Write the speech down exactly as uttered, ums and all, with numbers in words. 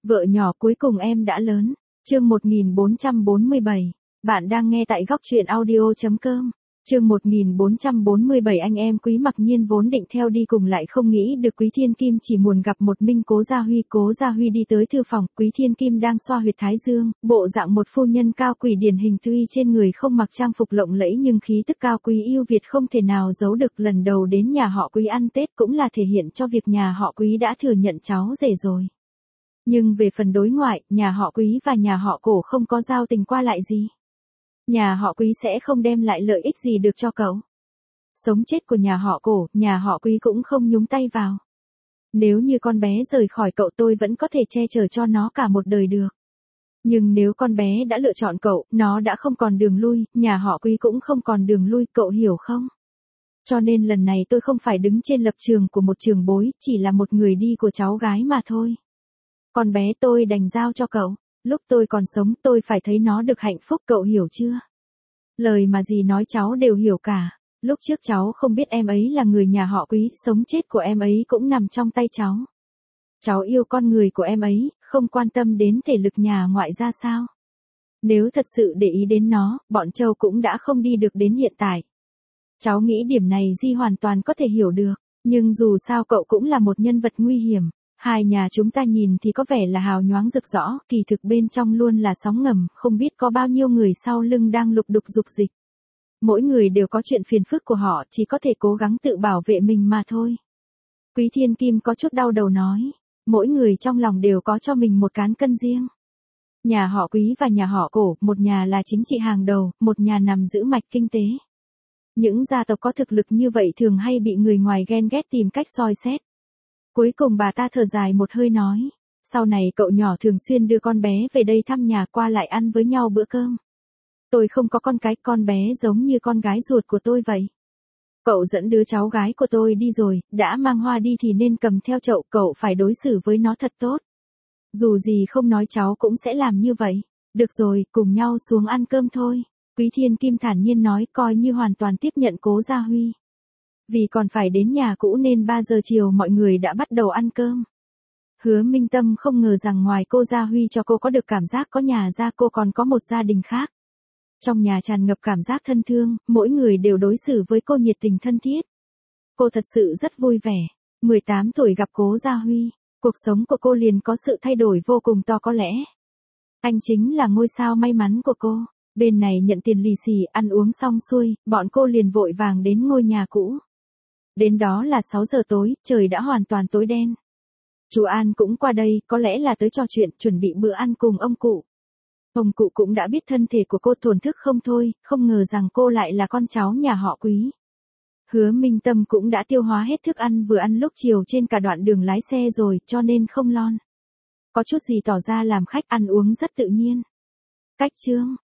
Vợ nhỏ cuối cùng em đã lớn. Chương một nghìn bốn trăm bốn mươi bảy. Bạn đang nghe tại góc truyện audio chấm com. Chương một nghìn bốn trăm bốn mươi bảy. Anh em Quý Mặc Nhiên vốn định theo đi cùng lại không nghĩ được Quý Thiên Kim chỉ muốn gặp một mình Cố Gia Huy. Cố Gia Huy đi tới thư phòng, Quý Thiên Kim đang xoa huyệt thái dương, bộ dạng một phu nhân cao quý điển hình, tuy trên người không mặc trang phục lộng lẫy nhưng khí tức cao quý yêu Việt không thể nào giấu được. Lần đầu đến nhà họ Quý ăn Tết cũng là thể hiện cho việc nhà họ Quý đã thừa nhận cháu rể rồi. Nhưng về phần đối ngoại, nhà họ Quý và nhà họ Cổ không có giao tình qua lại gì. Nhà họ Quý sẽ không đem lại lợi ích gì được cho cậu. Sống chết của nhà họ Cổ, nhà họ Quý cũng không nhúng tay vào. Nếu như con bé rời khỏi cậu tôi vẫn có thể che chở cho nó cả một đời được. Nhưng nếu con bé đã lựa chọn cậu, nó đã không còn đường lui, nhà họ Quý cũng không còn đường lui, cậu hiểu không? Cho nên lần này tôi không phải đứng trên lập trường của một trường bối, chỉ là một người đi của cháu gái mà thôi. Con bé tôi đành giao cho cậu. Lúc tôi còn sống tôi phải thấy nó được hạnh phúc, cậu hiểu chưa? Lời mà dì nói cháu đều hiểu cả. Lúc trước cháu không biết em ấy là người nhà họ Quý, sống chết của em ấy cũng nằm trong tay cháu. Cháu yêu con người của em ấy, không quan tâm đến thể lực nhà ngoại ra sao. Nếu thật sự để ý đến nó, bọn Châu cũng đã không đi được đến hiện tại. Cháu nghĩ điểm này Di hoàn toàn có thể hiểu được, nhưng dù sao cậu cũng là một nhân vật nguy hiểm. Hai nhà chúng ta nhìn thì có vẻ là hào nhoáng rực rỡ, kỳ thực bên trong luôn là sóng ngầm, không biết có bao nhiêu người sau lưng đang lục đục dục dịch. Mỗi người đều có chuyện phiền phức của họ, chỉ có thể cố gắng tự bảo vệ mình mà thôi. Quý Thiên Kim có chút đau đầu nói, mỗi người trong lòng đều có cho mình một cán cân riêng. Nhà họ Quý và nhà họ Cổ, một nhà là chính trị hàng đầu, một nhà nằm giữ mạch kinh tế. Những gia tộc có thực lực như vậy thường hay bị người ngoài ghen ghét tìm cách soi xét. Cuối cùng bà ta thở dài một hơi nói, sau này cậu nhỏ thường xuyên đưa con bé về đây thăm nhà, qua lại ăn với nhau bữa cơm. Tôi không có con cái, con bé giống như con gái ruột của tôi vậy. Cậu dẫn đứa cháu gái của tôi đi rồi, đã mang hoa đi thì nên cầm theo chậu, cậu phải đối xử với nó thật tốt. Dù gì không nói cháu cũng sẽ làm như vậy. Được rồi, cùng nhau xuống ăn cơm thôi. Quý Thiên Kim thản nhiên nói, coi như hoàn toàn tiếp nhận Cố Gia Huy. Vì còn phải đến nhà cũ nên ba giờ chiều mọi người đã bắt đầu ăn cơm. Hứa Minh Tâm không ngờ rằng ngoài cô Gia Huy cho cô có được cảm giác có nhà ra, cô còn có một gia đình khác. Trong nhà tràn ngập cảm giác thân thương, mỗi người đều đối xử với cô nhiệt tình thân thiết. Cô thật sự rất vui vẻ. mười tám tuổi gặp Cố Gia Huy, cuộc sống của cô liền có sự thay đổi vô cùng to có lẽ. Anh chính là ngôi sao may mắn của cô. Bên này nhận tiền lì xì, ăn uống xong xuôi, bọn cô liền vội vàng đến ngôi nhà cũ. Đến đó là sáu giờ tối, trời đã hoàn toàn tối đen. Chú An cũng qua đây, có lẽ là tới trò chuyện, chuẩn bị bữa ăn cùng ông cụ. Ông cụ cũng đã biết thân thể của cô thổn thức không thôi, không ngờ rằng cô lại là con cháu nhà họ Quý. Hứa Minh Tâm cũng đã tiêu hóa hết thức ăn vừa ăn lúc chiều trên cả đoạn đường lái xe rồi, cho nên không lon. Có chút gì tỏ ra làm khách, ăn uống rất tự nhiên. Cách chương,